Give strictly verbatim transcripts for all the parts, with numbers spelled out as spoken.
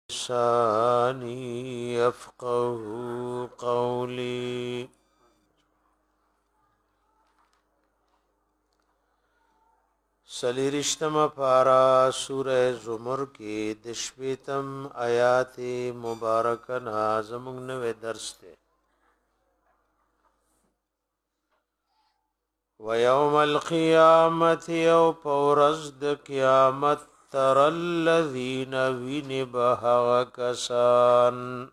لساني يفقه قولي. سلیرشتم پارا سورہ زمر کی دشپیتم آیات مبارکہ نازمون نوے درس تے. وَيَوْمَ الْقِيَامَةِ يَوْ پورزد قیامت تر الذین وین بہغ کسان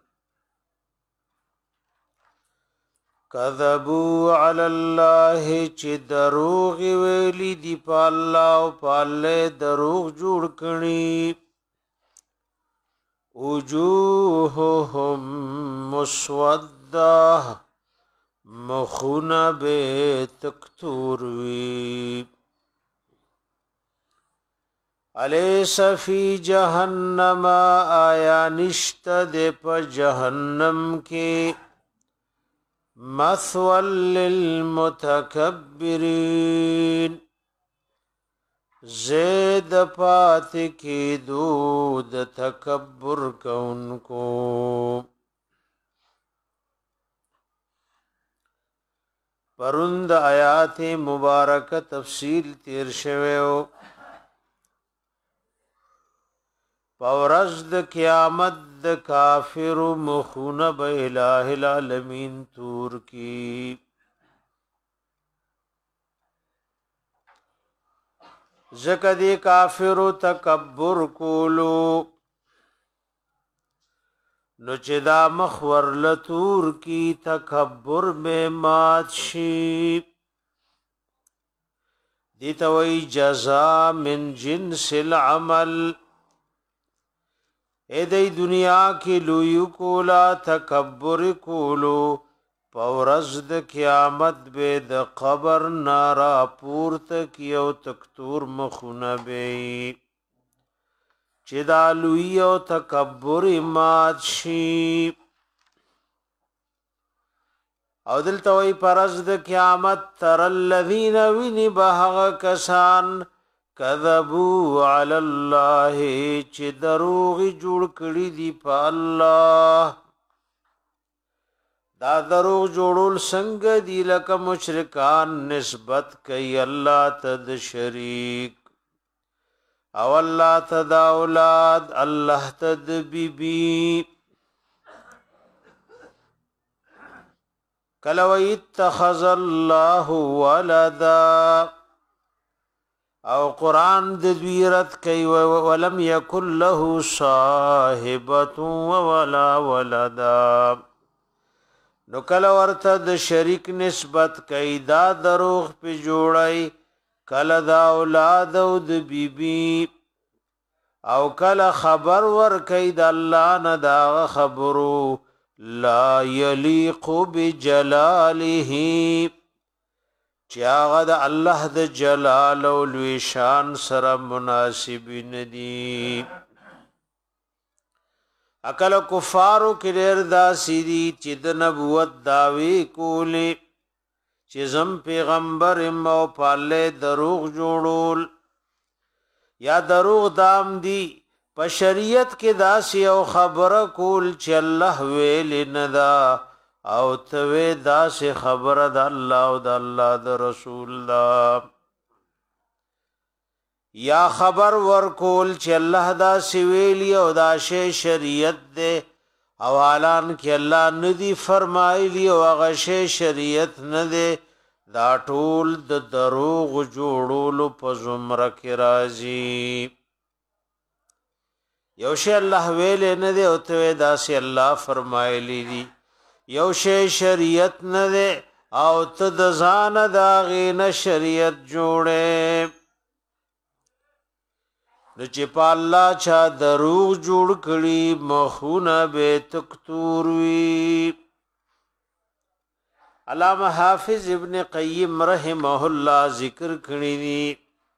کذبوا علی اللہ چی دروغ ویلی دی پا اللہ و پا اللہ دروغ جوڑ کنی. وجوہهم مسودہ مخون بے تکتوروی. الیس فی جہنم آیا نشت دے پا جہنم کے مثوى للمتکبرین زید پات کی دود تکبر کون کو. پرند آیات مبارک تفصیل تیر شویو. پورزد قیامت د کافر مخون با الہ العالمین تور کی. زکد کافر تکبر کولو نو چه دا مخور لتور کی تکبر میں مات شی. دیتوی جزا من جنس العمل. اے دی دنیا کی لویو کولا تکبر کولو پورزد قیامت بے د قبر نارا پورت کیو تکتور مخون بے چی دا لویو تکبر مات شی. او دلتوی پرزد قیامت تر الذین وین بہغ کسان کذبوا علی اللہ چی دروغ جوڑ کری دی پا اللہ. دا دروغ جوڑول سنگ دی لکا مشرکان نسبت کئی اللہ تد شریک او اللہ تد اولاد اللہ تد بی بی. کلو اتخذ اللہ ولدا او قرآن ددویرت کئی ولم یکن له صاحبت ولا ولدا. نو کل ورته د شریک نسبت کئی دا دروغ پی جوڑائی کل دا اولاد او د بی بی او کل خبر ور کئی دا اللہ ندا خبرو لا یلیق بجلاله چیاغ دا اللہ دا جلال و لویشان سر مناسب ندی. اکل کفارو کلیر دا سیدی چی دا نبوت داوی کولی چی زم پیغمبر امو پالے دروغ جوڑول یا دروغ دام دی پا شریعت کے دا سی او خبر کول چی اللہ ویلی ندا او توی دا سی خبر دا اللہ و دا اللہ دا رسول دا یا خبر ورکول چی اللہ دا سی ویلی او دا شی شریعت دے او حالان کی اللہ ندی فرمائلی او اغا شی شریعت ندے دا ټول د دروغ جوړولو په زمره کې راځي. یو شی الله ویلې نه دی او ته داسې الله فرمایلی دی. یو شی شریعت نه دی او ته د ځان د هغې نه شریعت جوړې. نو چې په الله چا دروغ جوړ کړي مخونه به تکتور وي. علامہ حافظ ابن قیم رحمه الله ذکر کړی دی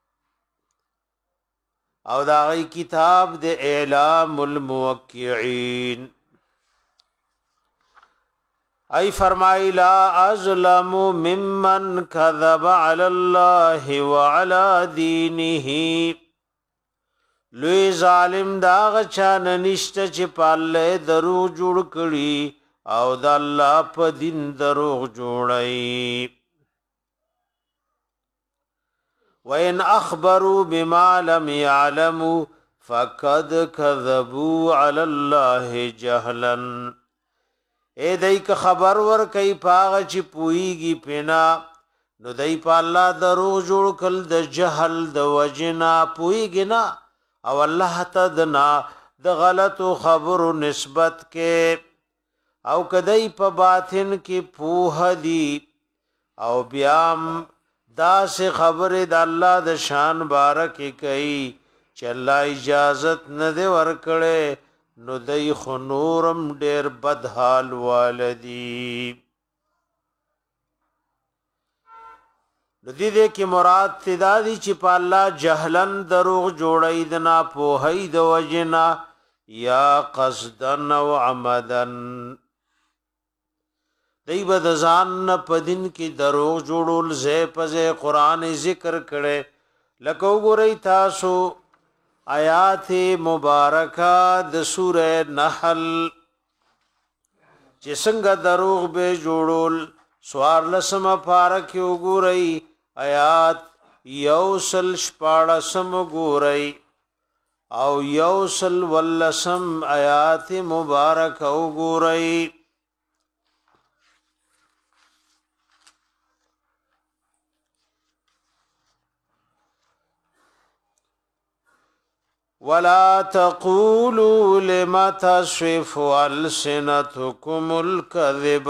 او دا غي کتاب د اعلام الموقعين ای فرمائی لا ازلم ممن كذب على الله وعلى دينه لوی ظالم دا غچا ننشت چې پاله دروغ جوړ کړي او د الله په دین دروغ جوړي. وَإِنْ أَخْبَرُوا بِمَا لَمْ يَعْلَمُوا فَقَدْ كَذَبُوا عَلَى اللَّهِ جَهْلًا. اے دای که خبر ور کوي پاغه چې پويږي پینا نو دای په الله دروغ جوړ کړ د جهل د وجنا پويږي نه او الله ته دنا د غلطو خبرو نسبت کې او کدی په باطن کې پوه دی او بیام دا سے خبر د الله د شان بارک کوي چې الله اجازت نه دی ورکړي نو دای خو نورم ډیر بدحال والدی. د دې دې کې مراد تدادی چې په الله جهلن دروغ جوړی د نه پوهی د وجنا یا قصدن او عمدن. دی بد ځان په دین کې دروغ جوړول زې پزې قران ذکر کړي لکه وګورئ تاسو آیات مبارکه د سوره نحل چې څنګه دروغ به جوړول سوار لسم پارک وګورئ آیات یوسل شپاړسم وګورئ او یوسل ولسم آیات مبارک وګورئ. ولا تقولوا لما تصف ألسنتكم الكذب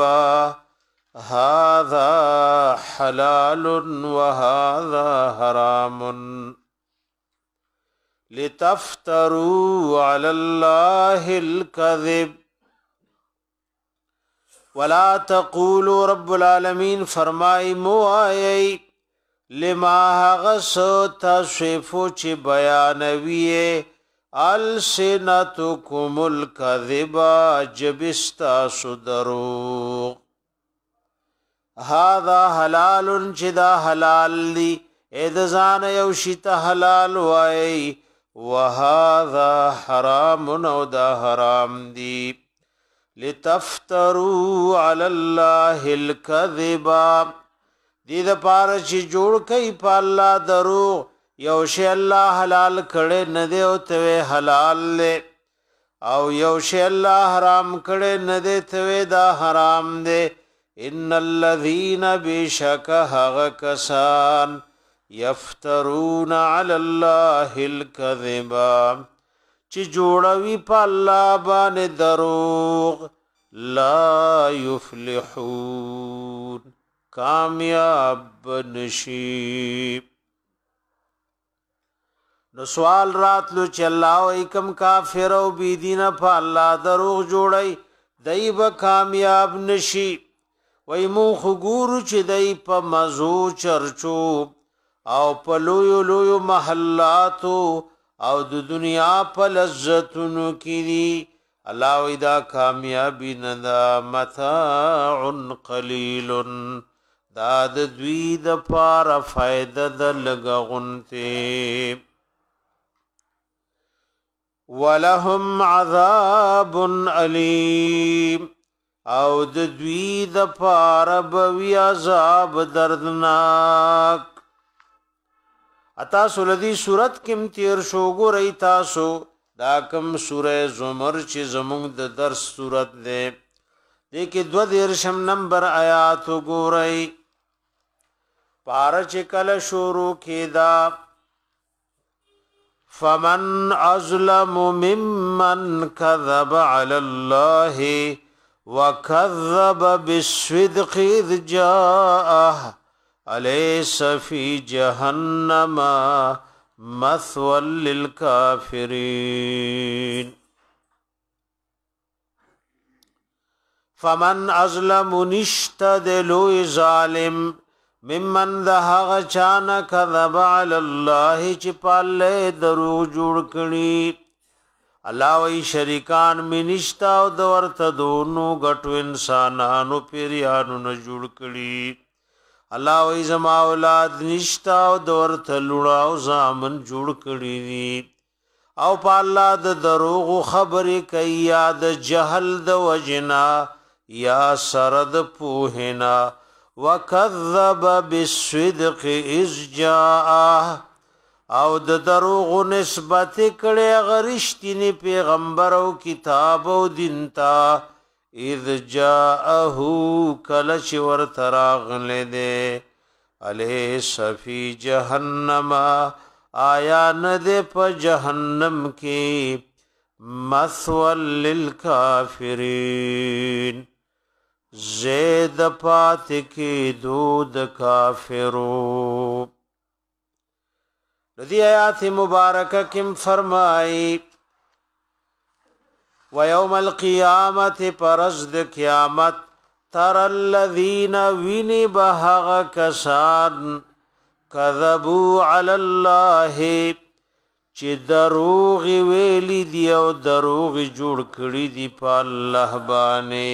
هذا حلال وهذا حرام لتفتروا على الله الكذب. ولا تقولوا رب العالمین فرمائی مو آئی لما غس تصفو چی بیانویے السنتکم الکذبا جبستا صدروغ هذا حلال چی دا حلال دی ادزان یوشیتا حلال وائی وهذا حرام نو دا حرام دی لتفتروا علی اللہ الکذبا دی دا پارا چی جوڑ کئی پا اللہ درو یوشی اللہ حلال کڑے ندے او توے حلال لے او یوشی اللہ حرام کڑے ندے توے دا حرام دے. ان الذین بیشک حق کسان یفترون علی اللہ الکذبا چی جوڑوی پا اللہ بان دروغ لا یفلحون کامیاب نشیب. نو سوال راتلو چې الله او کم کافر او بی دین په الله دروغ جوړي دای به کامیاب نشي. وای مو خګورو چې دای په مزو چرچو او په لویو لویو محلاتو او د دنیا په لذتونو کې دي الله وای دا کامیابی نه دا متاع قلیل دا د دوی د پاره فائدہ د لګغونته. ولهم عذاب علیم او د دوی د پاره بوی عذاب دردناک. اتا سولدی صورت کم تیر شو گو رئی تاسو دا کم سورہ زمر چی زمونگ د درس صورت دے دیکھ دو دیرشم نمبر آیات گو رئی پارا چکل شروع کی دا فمن ازلم ممن کذب علی اللہ وکذب بالصدق اذ جاءه الیس فی جہنم مثوى للکافرین. فمن ازلم نشتد لوی ظالم ممن دهغ چانا کذب علی اللہ چی پالے درو جوڑ کری اللہ وی شریکان می نشتا او دورت دونو گٹو انسانانو پیریانو نجوڑ کری اللہ وی زما اولاد نشتا او دورت لڑاو زامن جوڑ کری دی او په الله د دروغ خبرې کوي یا د جهل د وجنا یا سرد پوهنا وکذب بالصدق اذ جاء او د دروغ نسبت کړي غرشتنی پیغمبر او کتاب او دین تا اذ جاءه کل چور تراغله دے الیس فی جهنم آیا ندے پا جہنم کی مثوال للکافرین زید پات کی دود کافرو ردی آیات مبارکہ کم فرمائی ویوم القیامت پرزد قیامت تر الذین وینی بہغ کسان کذبوا علی الله چې دروغ ویلی دی او دروغ جوړ کړی دی په الله باندې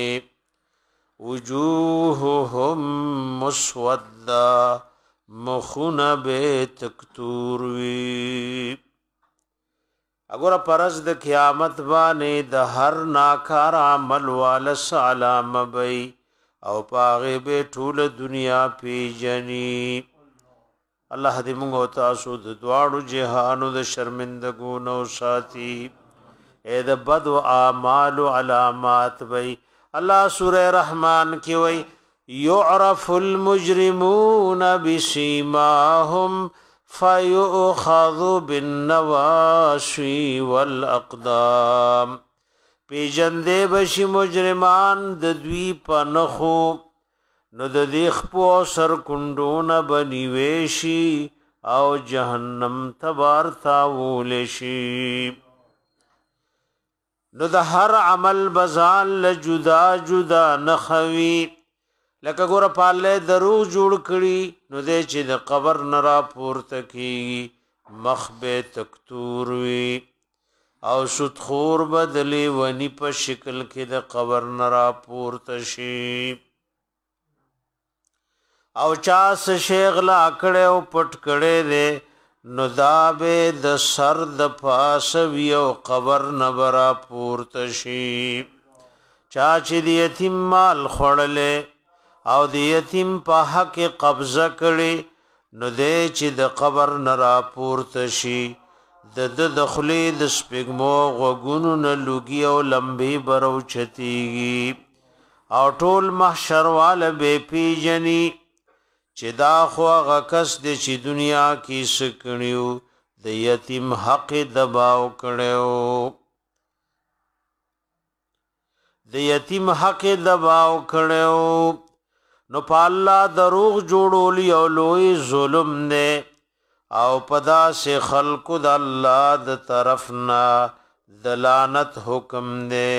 وجوههم مسودا مخونه به تکتور وی اگر پرز د قیامت باندې د هر ناکار عمل والس علامه بی او پاغه به ټول دنیا پیجنی الله دې موږ او تاسو د دواړو جهانو د شرمندګو نو ساتي اے د بد او اعمال علامات وی الله سوره رحمان کې وی يعرف المجرمون بسيماهم فيؤخذ بالنواشي والاقدام پیجندې بشي مجرمان د دوی په نخو نو د دې خپو سر کندونه بنیويشي او جهنم تبار تاول شي نو د هر عمل بزان له جدا جدا نخوي لکه ګور پاله درو جوړ کړي نو دې چې د قبر نرا پورته کی مخبه تکتور وی او سودخور بدلی ونی په شکل کې د قبر نرا پورته شي او چاس شیخ لا کړه او پټ کړه دې نو دا به د سر د پاس وی او قبر نبرا پورته شي چا چې د یتیم مال خړلې او د یتیم په حق قبضه کړي نو دې چې د قبر نرا پورته شي د د دخلي د سپګمو غوګونو نه لوګي او لمبي برو چتيږي او ټول محشر وال به پیجني چې دا خو هغه کس دی چې دنیا کې سکړیو د یتیم حق دباو کړو د یتیم حق دباو کړو نو په الله دروغ جوړولی او لوی ظلم نه او پدا سے خلق د الله د طرفنا دلانت حکم نه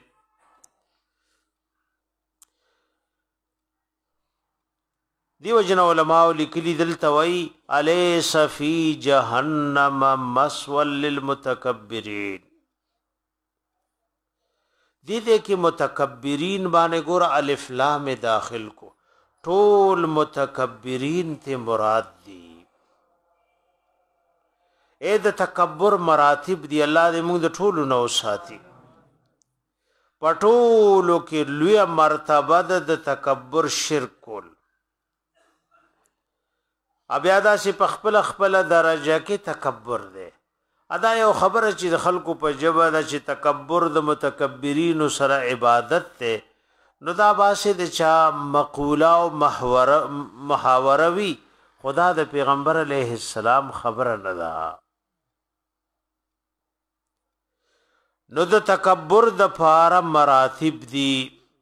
دیو جن علماء لیکلی دلتوی الیس فی جهنم مسول للمتکبرین دی دے کی متکبرین بانے گور الف لام داخل کو ټول متکبرین ته مراد دی اے د تکبر مراتب دی الله دې موږ د ټولو نو ساتي پټولو کې لوی مرتبه د تکبر شرک کول بیا دا چې په خپل خپل درجه کې تکبر دی ادا یو خبره چې د خلکو په جبه ده چې تکبر د متکبرین سره عبادت ته نو دا باسه د چا مقوله او محوره محاوره وی خدا د پیغمبر علیه السلام خبره نه ده نو د تکبر د پاره مراتب دي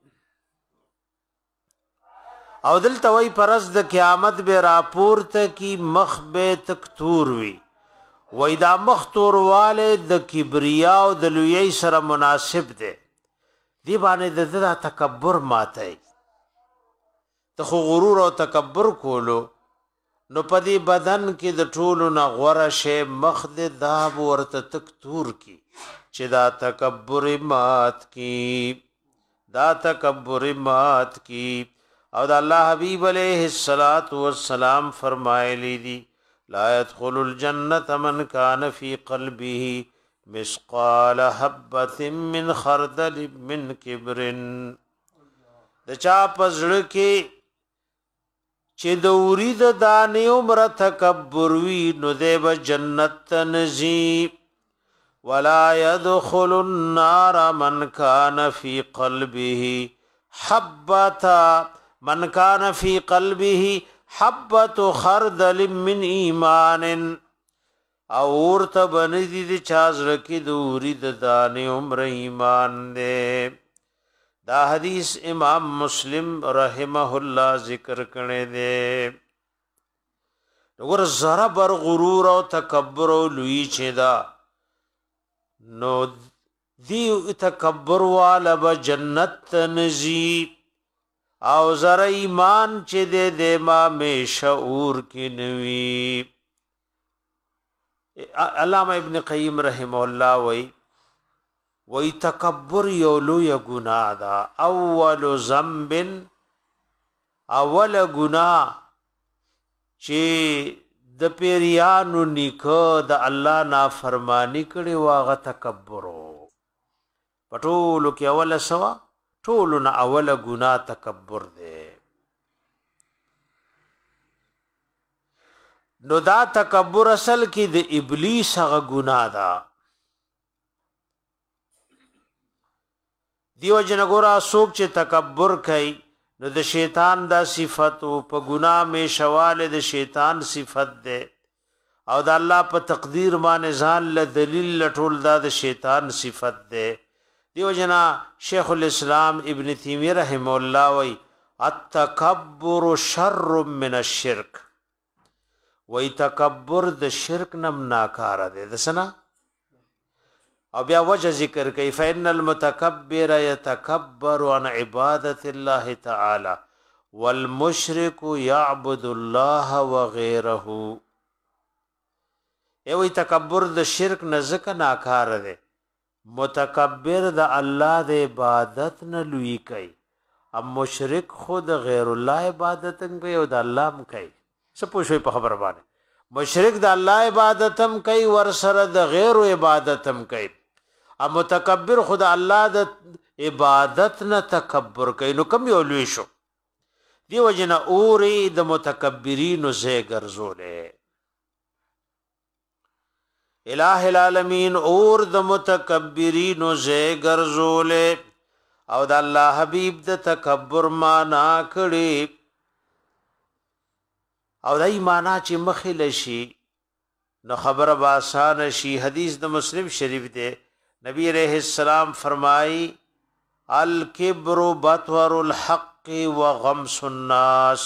او دلته وی پرز د قیامت به راپورته کی مخ به تکتور وی وای دا مختور والے د کبریا او د لوی سره مناسب ده دی باندې د تکبر ماته ته غرور او تکبر کولو نو پدی بدن کې د ټولو نه غوړه شی مخ د داب ورته تکتور کی چې دا تکبر مات کی دا تکبر مات کی او د الله حبیب علیہ الصلات والسلام فرمایلی دی لا يدخل الجنه من كان في قلبه مسقال حبة من خردل من کبر د چا پزړه کې چې د اورید دانې عمر تکبر وی نو دیو جنت نزی ولا يدخل النار من كان في قلبه حبة من كان في قلبه حبة خردل من ایمان او ورته بنزي د چازر کې دوری د دانې عمر ایمان دې دا حدیث امام مسلم رحمه الله ذکر کړي دې وګور زرا بر غرور او تکبر او لوی چې دا نو دی تکبر والا به جنت نزی او زرا ایمان چې دې د ما می شعور کې نوی علامہ ابن قیم رحمه الله وی وی تکبر یو لوی گناہ دا اول ذنب اول گناہ چې د پیریانو نیکه د الله نافرمانی کړي واغه تکبر پټولو کې اول سوا ټولو نه اول گناہ تکبر دی نو دا تکبر اصل کې د ابلیس هغه ګناه ده دیو جن ګورا سوک چې تکبر کوي نو د شیطان دا صفت او په ګناه می شواله د شیطان صفت ده او د الله په تقدیر باندې ځان له دلیل لټول دا د شیطان صفت ده دیو جنا شیخ الاسلام ابن تیمیہ رحم الله وی التکبر شر من الشرک وی تکبر د شرک نم ناکار ده دسنا او بیا وجه ذکر کوي فإن المتکبر يتکبر عن عبادت الله تعالی والمشرك يعبد الله وغيره ای وی تکبر د شرک نه ځکه ناکار ده متکبر د الله د عبادت نه لوی کوي ام مشرک خود غیر الله عبادت کوي او د الله م کوي سپوږی په خبر باندې مشرک د الله عبادتم کوي ور سره د غیر عبادتم کوي ام متکبر خود الله د عبادت نه تکبر کوي نو کم یو لوی شو دی وجنه اوري د متکبرین زه ګرځولې الہ العالمین اور د متکبرین زه ګرځولې او د الله حبیب د تکبر معنا کړي او دای معنا چې مخله شي نو خبره با آسان شي حدیث د مسلم شریف دی نبی علیہ السلام فرمائی الکبر بطور الحق وغمس الناس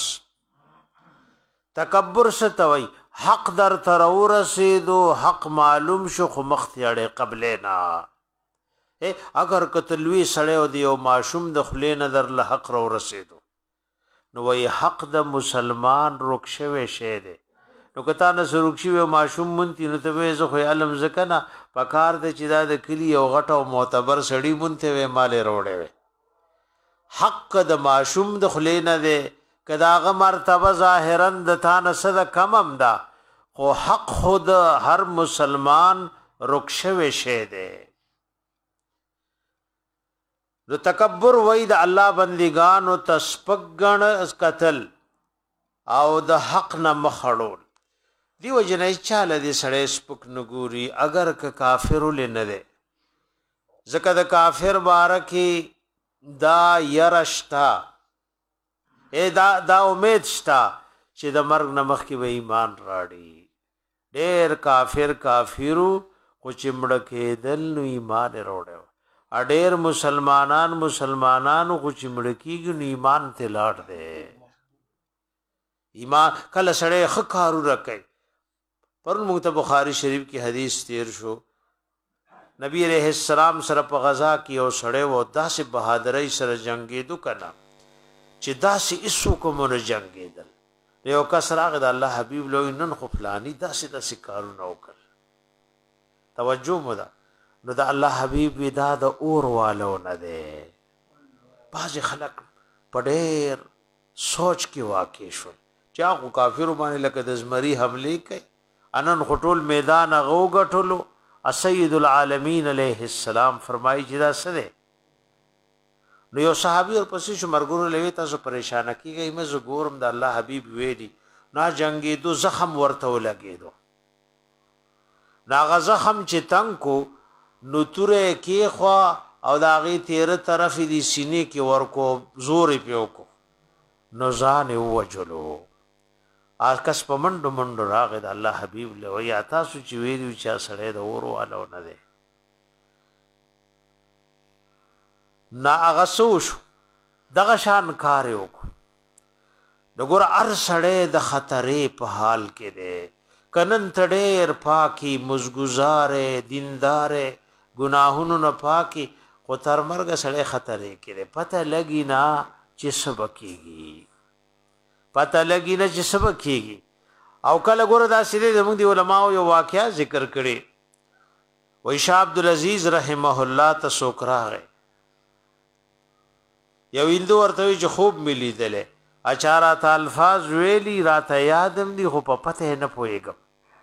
تکبر ستوي حق در تر ورسیدو حق معلوم شو خو مختیاړي قبلینا اگر کتلوی سړیو دیو ماشوم د خلینه در له حق رو رسیدو نو وی حق د مسلمان رکشوي شه دی نو کتا نه رکشوي ماشوم مونتی نو ته زه خو علم زکنا پکار د چې دا د کلی او غټو معتبر سړی مونته وې مال وروړې وې حق د ماشوم د خلینه دی کداغه مرتبه ظاهرا د تانه صد کمم دا خو حق خود هر مسلمان رکشوي شه دی نو تکبر وای د الله بندگان او تسپګن اس قتل او د حق نه مخړول دیو جنې چاله دې سړې سپک نګوري اگر ک کافر لنه ده زکه د کافر بارکی دا يرشتا اے دا دا امید شتا چې د مرګ نمخ کې به ایمان راړي ډېر کافر کافرو خو چې مړ کېدل نو ایمان وروړو اډیر مسلمانان مسلمانانو خو چې مړ کېږي نو ایمان ته لاړ دي ایمان کله سړی خکارو رکې پرون موږ ته بخاری شریف کی حدیث تیر شو نبی علیہ السلام سره په غزا کې او سړی و داسې بهادرۍ سره جنگیدو کنا چې داسې اسو کوم نه جنگیدل یو کس راغی د الله حبیب لوی نن خو فلانی داسې داسې کارونه وکړ توجه مو ده نو د الله حبیب ودا د اور والو نه ده باز خلق پډیر سوچ کې واقع شو چې هغه کافر باندې لکه د زمری حمله کوي انن خټول میدان غو غټلو سید العالمین علیہ السلام فرمایي چې دا څه دی نو یو صحابي اور پسې شو مرګور لوي تاسو پریشان کیږئ مې زه ګورم د الله حبیب ویلي نا جنگي دو زخم ورته ولګېدو ناغه زخم چې تنگ کو نو توره کې خوا او داغي تیر طرف دي سینې کې ورکو زور پیو کو نو ځان وجلو آ کس په منډو منډو راغی د الله حبیب له ویا تاسو چې ویلو چې سړی د اورو والو نه دی نا هغه سوش دغه شان کار یو دګور ار سړی د خطرې په حال کې دی کنن تډیر پاکي مزګزارې دیندارې ګناهونو نه پاکي خو تر مرګ سړی خطرې کې دی پته لګی نه چې سبکیږي پته لګی نه چې سبق کیږي او کله ګوره دا سړي زموږ دی علماء یو واقعیا ذکر کړي وای شاه عبد العزيز رحمه الله تسوکرا یو هندو ورته چې خوب ملي دله اچارات الفاظ ویلی راته یادم دي خو په پته نه پويګم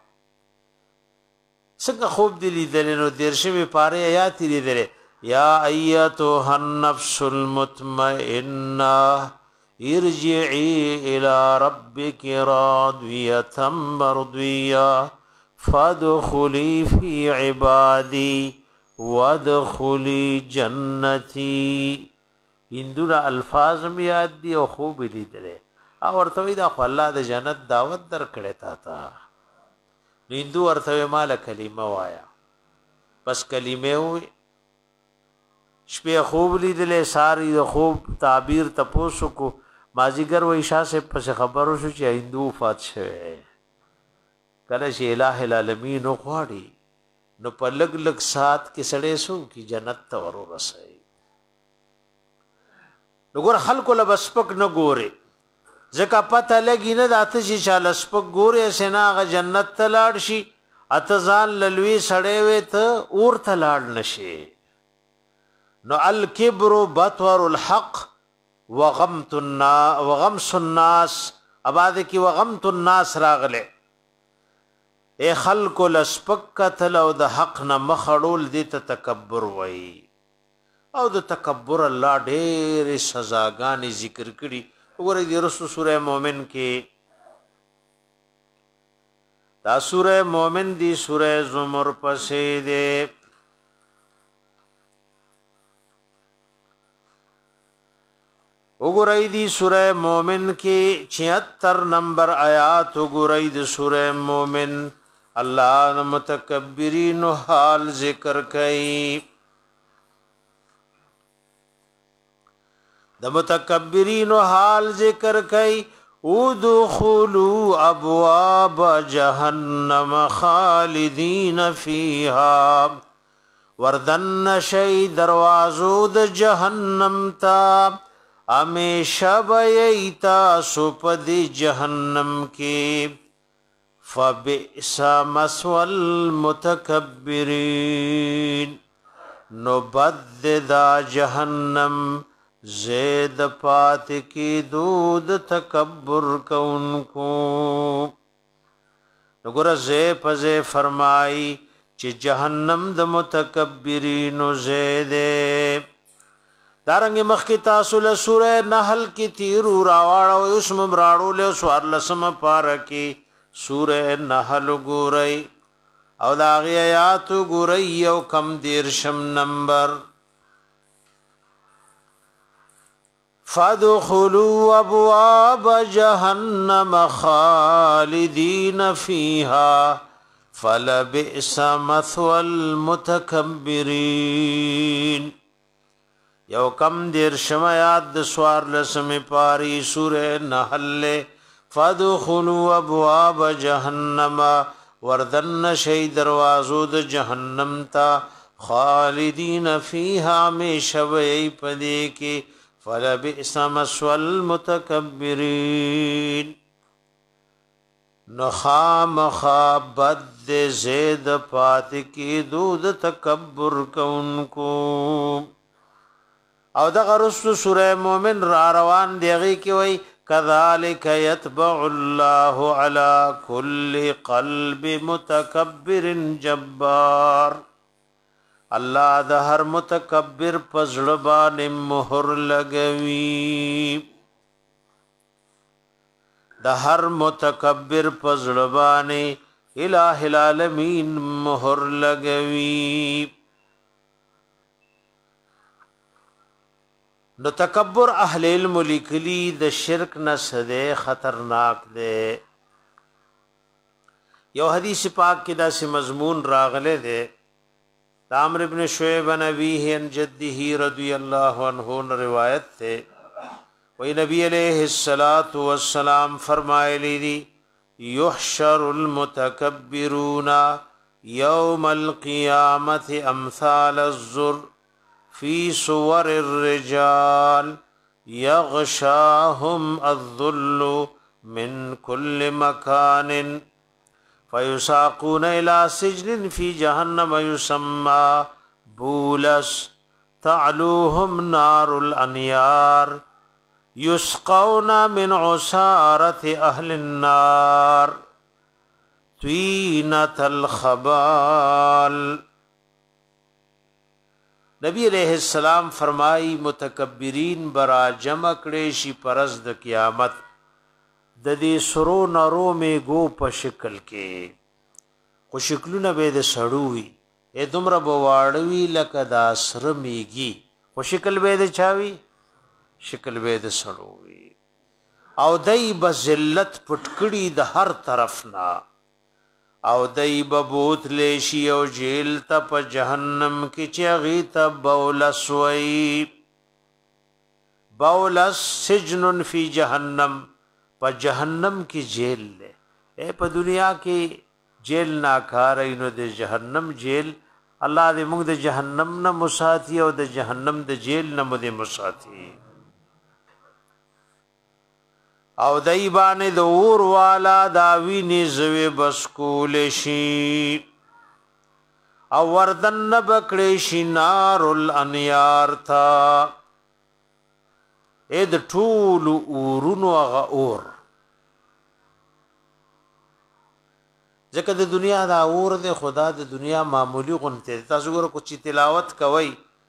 څنګه خوب دی لیدل نو درشمه پاره آیات لیدل یا ایتها النفس المطمئنه ارجعي الى ربك راضيه مرضيه فادخلي في عبادي وادخلي جنتي هندو الفاظ می یاد دي او خوب لیدل او ورته دا خو الله د جنت دعوت در کړی تا تا هندو ورته مال کلمه وایا بس کلمه وي شپه خوب لیدل ساری د خوب تعبیر تپوسو کو مازیګر و عشاء سے پس خبرو شو چې هندو فات شوه کله چې الٰه العالمین غواړي نو په لګ لګ سات کې سړې سو کی جنت ته ورو رسي وګور خلکو له بسپک نه ګوري ځکه پته لګی نه داته چې چاله سپک ګوري سيناغه جنت ته لاړ شي اتزان للوي سړې وې ته اور ته لاړ نشي نو الکبر بطور الحق وغمت الناس وغمس الناس اباد کی وغمت الناس راغله اے خلق لسپک قتل او د حق نه مخړول دي ته تکبر وای او د تکبر الله ډېر سزاګانې ذکر کړي وګورئ د رسول سوره مومن کې دا سوره مومن دی سوره زمر پسې ده وګورئ دی سوره مومن کې چھہتر نمبر آیات وګورئ د سوره مومن الله متکبرین حال ذکر کړي د متکبرین حال ذکر کړي ادخلوا ابواب جهنم خالدین فیها وردن شی دروازو د جهنم تا امیشہ بیتا سپدی جہنم کی فبئس مثوى المتکبرین نبد دا جہنم زید پات کی دود تکبر کونکو نگر زی پزے فرمائی چی جہنم د متکبرین زیدے دارنګ مخکی تاسو له سوره نحل کې تیر راواړو اسم براړو له سوار لسم پار کې سوره نحل ګورئ او دا غي آیات ګورئ یو کم دیر شم نمبر فادخلوا ابواب جهنم خالدین فیها فلبئس مثوى المتکبرین یو کم دیر شمایات د سوار لسمی پاری سوره نحل فادخلوا ابواب جهنم وردن شی دروازو د جهنم تا خالدین فیها میشوی پدی کی فلبئس مثوى المتکبرین نخام خابد زید پات کی دود تکبر کونکو او دغه رسو سوره مومن را روان دیږي کې وای كذلك يتبع الله على كل قلب متكبر جبار. الله د هر متکبر پزړه باندې مهر لګوي، د هر متکبر پزړه باندې الٰه العالمین مهر لګوي. نو تکبر اهل علم لیکلی د شرک نه سده خطرناک ده. یو حدیث پاک کې داسې مضمون راغله ده، عمرو ابن شعیب بن ابیہ عن جدہ رضی اللہ عنہ روایت تے، وہی نبی علیہ الصلوۃ والسلام فرمائے لی یحشر المتکبرون یوم القیامت امثال الزر فی صور الرجال یغشاہم الذل من کل مکان فَيُسَاقُونَ إِلَى سِجْنٍ فِي جَهَنَّمَ يُسَمَّى بُولَسْ تَعْلُوهُمْ نَارُ الْأَنْيَارِ يُسْقَوْنَ مِنْ عُصَارَةِ أَهْلِ النَّارِ طِينَةَ الْخَبَالِ. نبی علیہ السلام فرمائی متکبرین برا جمع کړي شي پرز د قیامت د دې سرو نرو میګو په شکل کې، خو شکلونه به د سړو وي، ا دومره بواړوي لکه د سره میږي، خو شکل به د چاوي، شکل به د سړو وي. او دای به ذلت پټکړي د هر طرف نه، او دای به بوتلی شي او جیل ته په جهنم کې چې هغې ته بولس وایي. بولس سجن فی جهنم، په جهنم کې جیل لے. اے په دنیا کې جیل ناکاره نو د جهنم جیل الله دې موږ د جهنم نه مساتی او د جهنم د جیل نه مو دې مساتی. او دای باندې د اور والا دا وینې زوی بس کول شي او وردن بکړې شي نار الانیار تا. اې د ټول اورونو هغه اور، ځکه د دنیا دا اور د خدا د دنیا معمولی غنته. تاسو ګورئ کو چې تلاوت کوي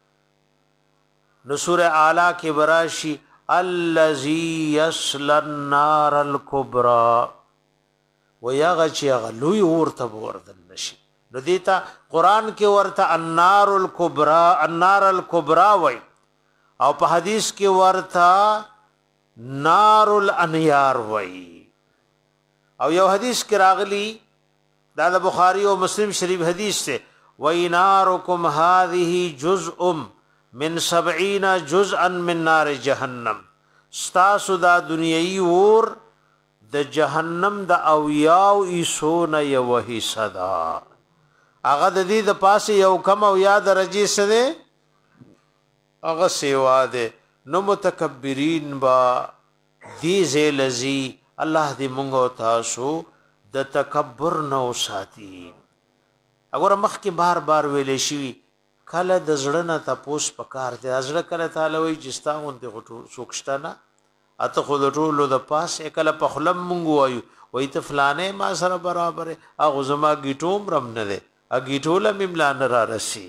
نو سوره اعلی کې براشي الذی یصلی النار الکبرى، ویغه چې غلوی اور ته وردن نشي. نو دیتا قران کې ورته النار الکبرى النار الکبرى وای، او په حدیث کې ورته نار الانیار وای. او یو حدیث کې راغلی دا د بخاری او مسلم شریف حدیث سے وَإِنَارُكُمْ هَذِهِ جُزْءٌ مِّن سَبْعِينَ جُزْءًا مِّن نَارِ جَهَنَّمْ. ستاسو دا دنیای اور د جهنم د اویاو ایسونه یو حصہ دا، هغه د دې د پاسه یو کم او یا درجه سره هغه سیوا ده. نو متکبرین با دی زلزی الله دې مونږ تاسو د تکبر نو ساتي. اگر مخ کې بار بار ویلې شي کله د زړه نه تاسو پکار دي، ازړه کله تعالی وي جستا اونته غټو سوکشتا نه اته خود ټولو د پاس کله په خلم مونږ وایو وای ته فلانه ما سره برابر هغه زما گیټوم رم نه ده ا گیټوله مملان را رسی.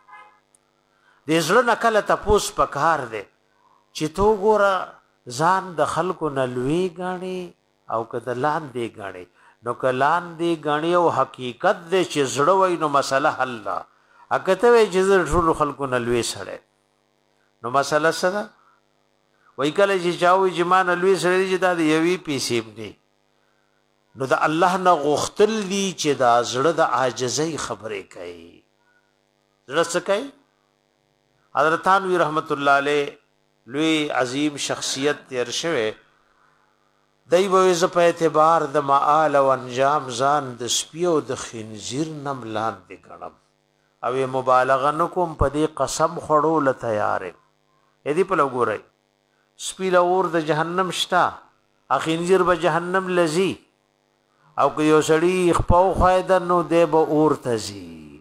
د زړه نه کله تاسو پکار دي چې تو ګوره ځان د خلکو نه لوی غاڼي او کده لاندې غاڼي. نو کلان دی غنی او حقیقت دې چې زړه وای نو مسله حل لا اکته وی چې ټول خلکو نه لوي سره نو مسله سره وای کله چې چاوي جمان لوي سره چې دا یوي پیسې دی نو دا الله نه غختل دي چې دا زړه د عاجزۍ خبرې کوي. زړه څه کوي؟ حضرت تھانوی رحمت الله علیه لوی عظیم شخصیت تیر شوه، دای به ز په اعتبار د معال او انجام ځان د سپیو د خنزیر نم لاندې کړم او مبالغه نکوم په دې قسم خړو ل تیار اې دې په لګورای سپی له اور د جهنم شتا اخنزیر به جهنم لذي او که یو سړی خپاو خایده نو دې به اور تزي.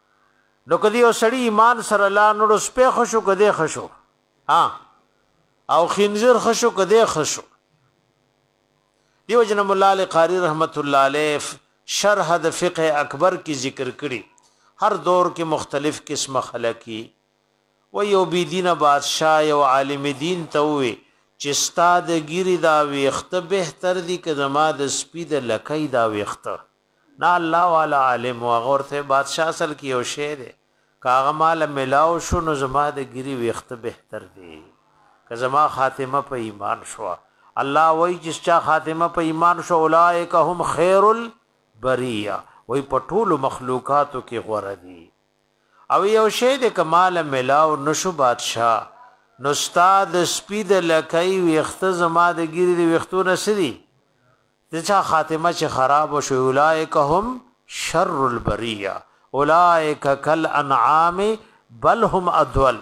نو کدی یو سړی ایمان سره لا نو سپه خوشو کده خوشو ها او خنزیر خشو کده خشو. دیو جن مولا علی قاری رحمت الله علیه شرح د فقه اکبر کی ذکر کړي. هر دور کې مختلف قسم خلقی و یو بی دین بادشاہ یو عالم دین ته وي چې استاد ګيري دا ویخته بهتر دي که زما د سپید لکای دا ویخته نه الله والا عالم او غورته بادشاہ اصل کې یو شی دی کاغه مال ملاو شو نو زما د ګيري ویخته بهتر دي که زما خاتمه په ایمان شو. الله وای چې چا خاتمه په ایمان شو اولائک هم خیر البریه وای په ټول مخلوقاتو کې غوړه دي. او یو شی د کمال ملاو نشو بادشاہ نو استاد سپید لکای ویخته زما د ګيري د ویختو نسدي د چا خاتمه چې خراب شو اولائک هم شر البریه اولائک کل انعام بل هم اضل.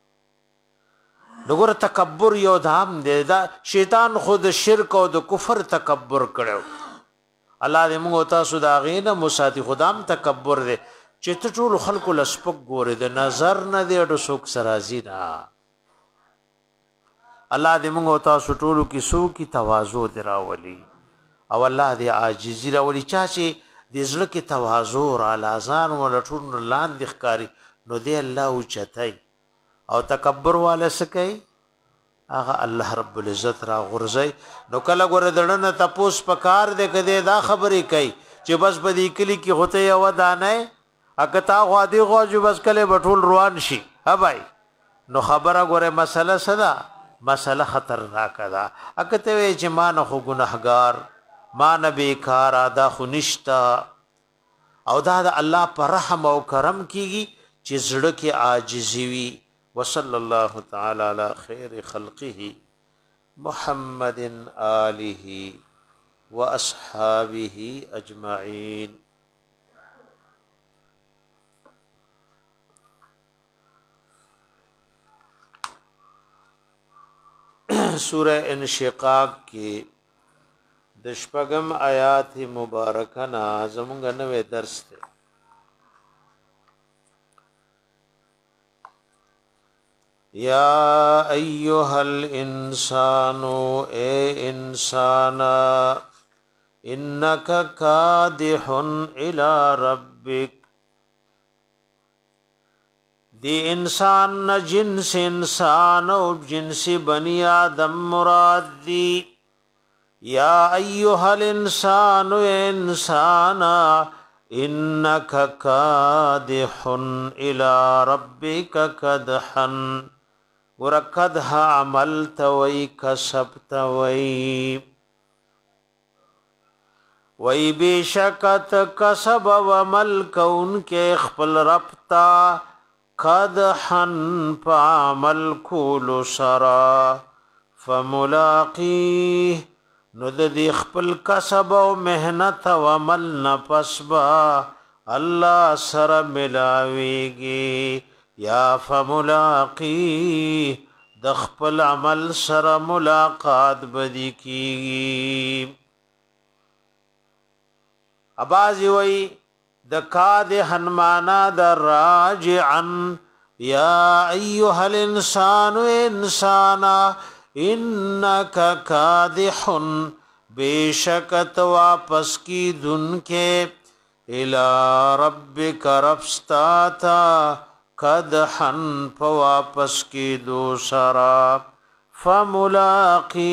دغه تکبر یو دام دی دا شیطان خود شرک او د کفر تکبر کړو. الله دې موږ تاسو دا غینه مساتی خدام تکبر دی چې ته ټول خلکو لسپک ګورې د نظر نه دی ډو سوک سرازی نه. الله دې موږ تاسو ټول کې سو کی تواضع دراولي او الله دې عاجزی راولي چا چې دې زړه کې تواضع را لازان ول ټول لاندې ښکاری نو دې الله او چتای او تکبر والا سکی هغه الله رب العزت را غرزي. نو کله ګور دړنه تپوس پکار دې کده دا خبرې کوي چې بس بدی کلی کې هوته یو دانه اکتا غادي غوجو بس کله بټول روان شي ها بھائی نو خبره ګوره مسله صدا مسله خطرناک ده. اکته وی چې ما نه خو ګناهګار ما نه بیکار ادا خو نشتا او دا د الله پر رحم او کرم کیږي چې زړه کې عاجزي وي. وصلی الله تعالی علی خیر خلقه محمد آله واصحابه اجمعین. سورہ انشقاق کی د شپږم آیات مبارکه نا زمونږ نوې درس ته. یا ایها الانسان اے انسانا انک کادح الی ربک. دی انسان نہ جنس انسان او جنس بنی آدم مراد دی. یا ایها الانسان انسانا انک کادح الی ربک کدحا ورکدها عملت وی کسبت وی وی بیشکت کسب ومل کون کے خپل ربتا قدحن فعمل کول سرا فملاقی ند دی خپل کسب و محنت و عمل نپسبا اللہ سر ملاویگی یا فملاقی د خپل عمل سر ملاقات بدی کی. ابازی وی د کادحن مانا د راجعن. یا ایها الانسان انسانا انک کادحن بیشکت واپس کی دن کے الى ربک ربستاتا کدحن فواپس کی دوسرا فملاقی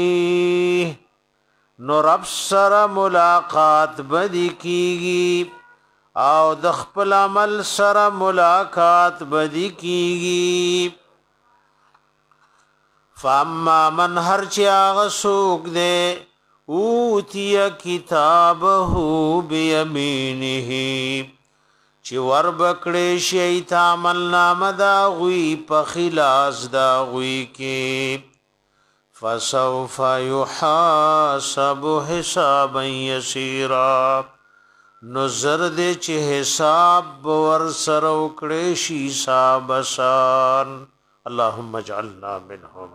نو رب سر ملاقات بدی کیگی او د خپل عمل سره ملاقات بدی کیږي. فاما من هر چا غسوک دے اوتی کتابه بیمینه چی ور بکڑی شیط عمل نام دا غوی پا خلاص دا غوی کی فسوف یحاسب حسابا یسیرا نظر دے چی حساب ور سروکڑی شی سابسان. اللہم اجعلنا منہم.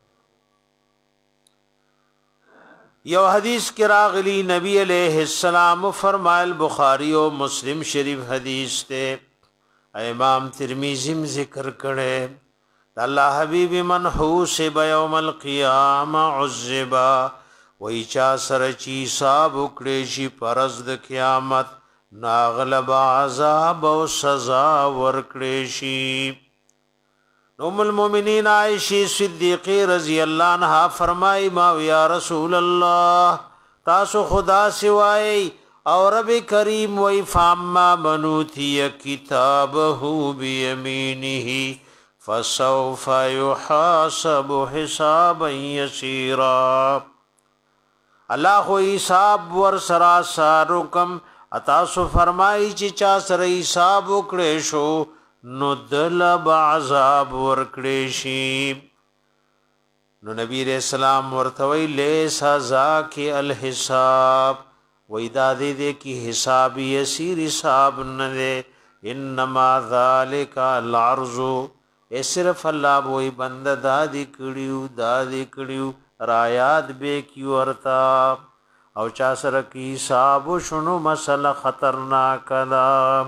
یو حدیث کی راغلی نبی علیہ السلام فرمائل بخاری و مسلم شریف حدیث تے امام ترمذی ذکر کرے الله حبیب من حوسب یوم القیامه عذبا وای چا سره چی حساب وکړي شي پرز د قیامت ناغلب عذاب او سزا ورکړي شي. ام المؤمنین عائشہ صدیقہ رضی اللہ عنہا فرمائی ما یا رسول اللہ تاسو خدا سوائے اور رب کریم وی فاما منوتی کتابه بیمینه فسوف يحاسب حسابا یسیرا. اللہ خو حساب ور سرا سارکم اتاسو فرمائی چی چا سر حساب وکړې شو نو دل بعذاب ورکړې شي. نو نبی رسول الله ورتوي لیس ذاک الحساب وېدا دې دې کی حساب یسیر حساب نه دې انما ذالک العرض ای صرف الله وې بند دادی کړیو دادی کړیو رایات به کی ورتا او چا سره کی حساب شنو مسله خطرناک ده.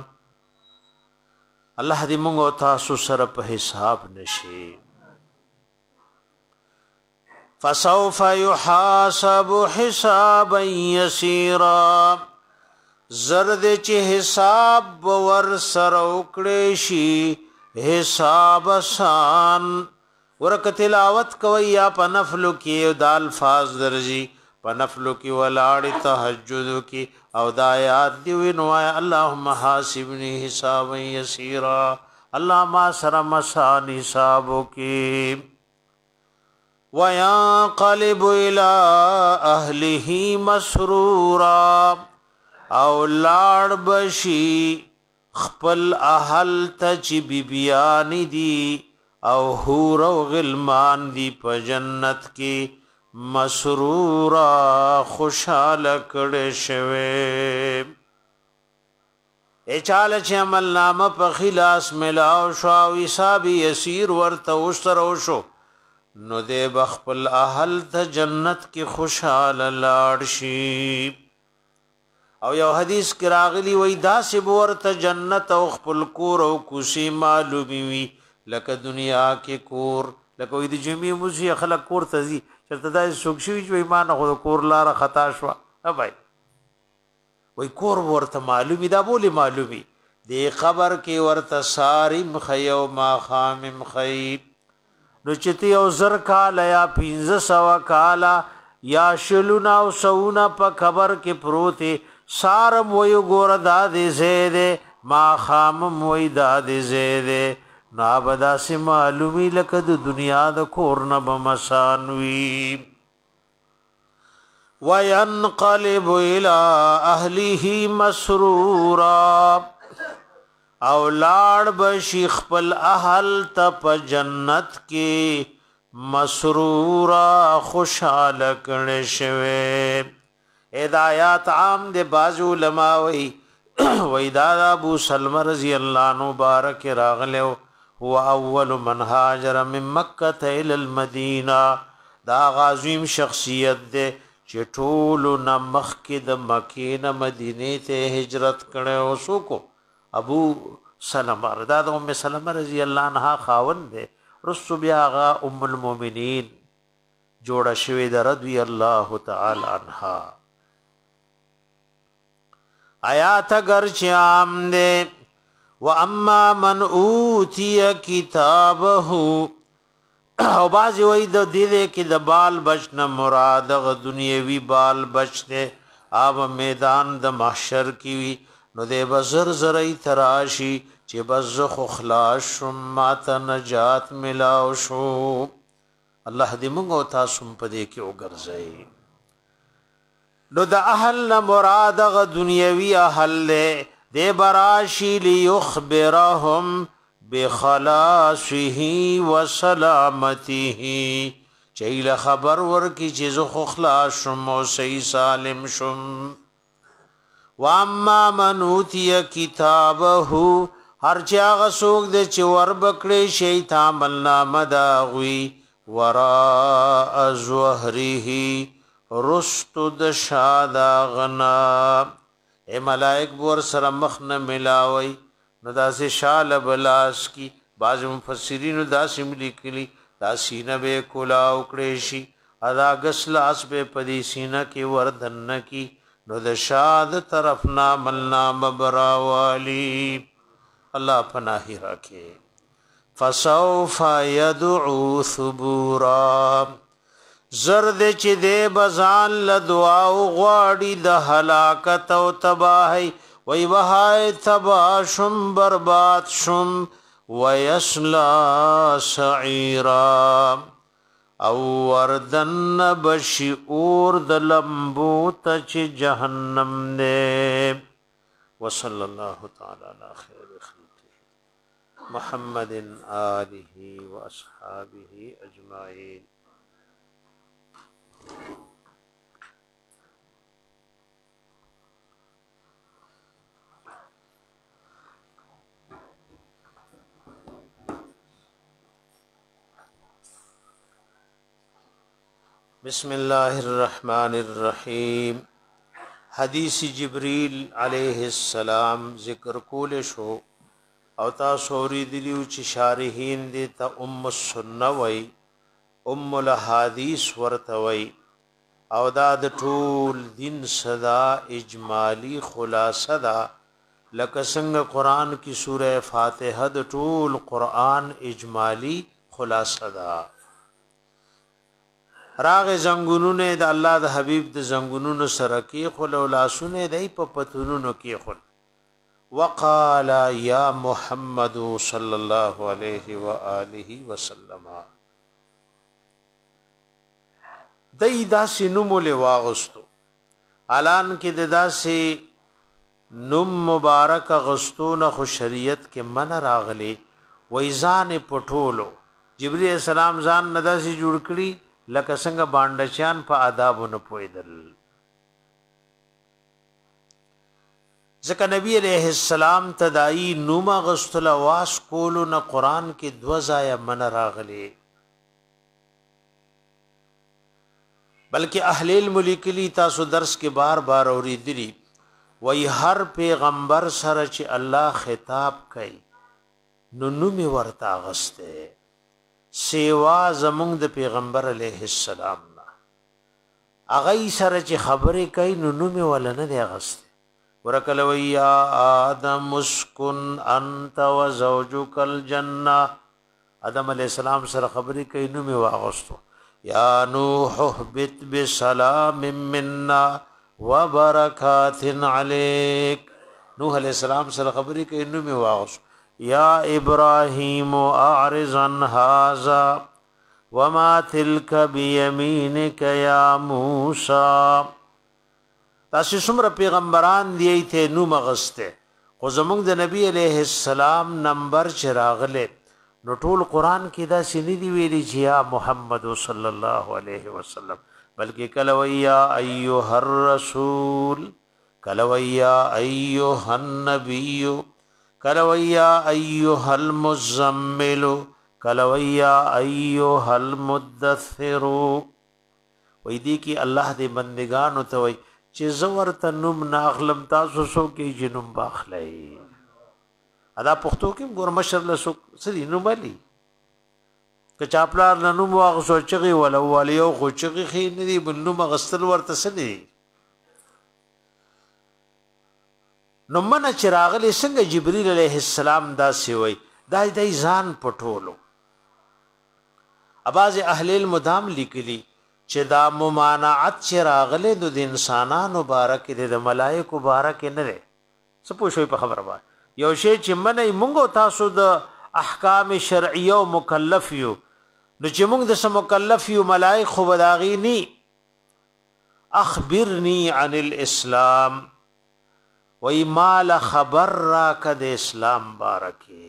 الله دې موږ تاسو سره په حساب نشي. فسوف يحاسب حسابا يسيرا زرد چې حساب ور سره وکړې شي حساب آسان ورک تلاوت کوي یا په نفل کې د الفاظ درځي په نفل کې ولاړ تهجد کې او د آیات دی نو اللهم حاسبني حسابا يسيرا الله ما سره مسان حساب کې وينقلب الى اهله مسرورا او لاړ بشي خپل اهل ته بیبيان دي او حور او غلمان دي په جنت کې مسرورا خوشاله کړه شوه. ای چاله چې عمل نامه په خلاص ملاو شو او حساب یسیر ورته وسره شو نو دې بخپل اهل ته جنت کې خوشاله لاړ شي. او یو حدیث کې راغلی وای دا سه ورته جنت او خپل کور او کوشي معلومي وي لکه دنیا کې کور لکه وې د جمعې موسی خلک کور ته ځي چرته دا سوکشوي چې ایمان خو کور لار خطا شو ها بھائی وای کور ورته معلومي دا بوله معلومي دې خبر کې ورته ساری مخيو ما خامم خيب نو چتی او زر کالا یا پینز سوا کالا یا شلونا او سونا پا خبر کے پروتے سارم ویو گور دادی زیدے ما خامم وی دادی زیدے نابدا سی معلومی لکد دنیا دا کورنا بمسانوی. وینقلب الى اہلیه مسرورا او لاړ بشي خپل اهل ته په جنت کې مسرورا خوشاله کړي شوه. هدایت عام د باز علماء وی وی دا ابو سلمہ رضی الله عنه مبارک راغله هو اول من هاجر من مکه الى المدینه دا غازیم شخصیت ده چې ټول نمخ کې د مکې نه مدینه ته هجرت کړي او سوکو ابو سلمہ رضا د ام سلمہ رضی الله عنها خاوند ده رسو بیا غا ام المؤمنین جوړه شوی د رضی الله تعالی عنها. آیات اگر چام ده و اما من اوتی کتابه او بازی وی د دې کې د بال بچ نه مراد غ دنیوي بال بچ ده اب میدان د محشر کی وی نو دې بزر زرای تراشی چې بزخ خلاص شم مات نجات ملاو شو. الله دې موږ تاسو په دې کې وګرځي. نو د اهل مراد غ دنیوي اهل له دې براشی ليخبرهم بخلاصه وسلامته چېله خبر ورکی چې زخ خلاص شم او صحیح سالم شم. واما من اوتی کتابه هر چا غسوک دے چې ور بکړې شي تا ملنا مداوی ورا ازوهره رست د شادا غنا اے ملائک ور سره مخ نه ملاوي نو داسې شال بلاس کی بعض مفسرین دا سم لیکلی دا سینه به کولا وکړي شي ادا غسلاس به پدی سینه کې وردن کی نو د شاد طرفنا ملنا مبراوالی الله پناهی راکه فسوف يدعو ثبورا زرد چې دې بزان ل دعا او غواړي د هلاکت او تباہی وای وهای تبا شم برباد شم ويسلا سعيرا او وردن بشعور د لمبو تچ جهنم نے وصلی الله تعالی علی خیر خلقه محمد آله واصحابہ اجمعین. بسم الله الرحمن الرحیم. حدیث جبریل علیہ السلام ذکر کول شو او تاسو ورېدلیو چې شارحین دې ته ام السنه وای ام الحدیث ورته وای او دا د ټول دین صدا اجمالی خلاصه دا لکه څنګه قران کی سوره فاتحه د ټول قران اجمالی خلاصه دا. راغ زنګونونه د الله د حبیب د زنګونونو سره کې خل ولاسونه دای په پتونونو کې خل وقال یا محمد صلی الله علیه و آله وسلم دای داسې نوم له واغستو اعلان کې د داسې نوم مبارک غستونه خو شریعت کې من راغلي وایزان پټولو جبرئیل السلام ځان نداسي جوړ کړی لکه څنګه باندچان په آدابونو پویدل. ځکه نبی علیہ السلام تدائی نوما غسل واس کولو نه قران کې دو ځای من راغلي بلکې اهل الملک لی تاسو درس کې بار بار اوریدلی وای هر پیغمبر سره چې الله خطاب کوي نو نومي ورته غسته سیوا زمونږ د پیغمبر علیه السلام نا اغه سره چې خبرې کوي نو نومي ولنه دی غسته ورکل ویا آدم اسکن انت وزوجک الجنه آدم علیہ السلام سره خبرې کوي نومي واغستو یا نوح اهبط بسلام منا وبرکات علیک نوح علیہ السلام سره خبرې کوي نومي واغستو یا ابراہیم اعرض عن هذا وما تلك بيمينك یا موسی. تاسو څومره پیغمبران دی ته نو مغسته خو زمونږ د نبی علیہ السلام نمبر چراغله نو ټول قران کې دا سنی دی ویلي چې یا محمد صلی الله علیه وسلم بلکې کلویا ایها الرسول کلویا ایها النبی کلویا ایها المزمل کلویا ایها المدثر. وې دي کې الله دې بندگانو ته وي چې زور تنم ناخلم تاسو سو کې جنم باخلای ادا پښتو کې ګور مشر له سو سړي نو مالي که چاپلار نو واغ سو چغي ولا والیو خو چغي خې نه دي بل نو مغسل ورته سړي نو من چراغلی څنګه جبرئیل علیہ السلام دا سی وای دا د ځان پټولو. اباظ اهل المدام لیکلی چې دا ممانعت چراغله د انسانانو بارک د ملائکه بارک نه لري څه پوښوي په خبره وای یو شی چې منې مونږ تاسو د احکام شرعیه او مکلف یو نو چې مونږ د سم مکلف یو ملائکه بداغي ني اخبرني عن الاسلام وی مال خبر را کد اسلام بارکی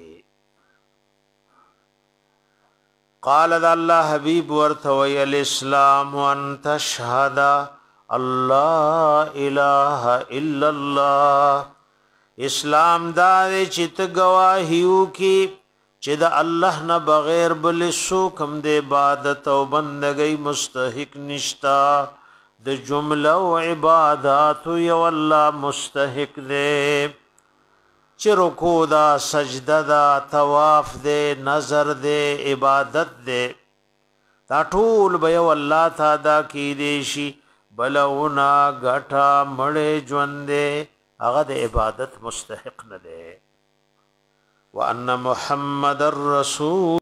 قال الله حبیب ورثوی الاسلام ان تشهد الله اله الا الله. اسلام دا چې ته گواهیو کی چې د الله نه بغیر بل څوک هم د عبادت او بندګۍ مستحق نشتا د جمله او عبادت یو الله مستحق دے چې رکوع دا سجده دا طواف دے نظر دے عبادت دے دا ټول به یو الله تا دا کی دی شي بلونا غټا مړې ژوند دے هغه د عبادت مستحق نه دے وان محمد الرسول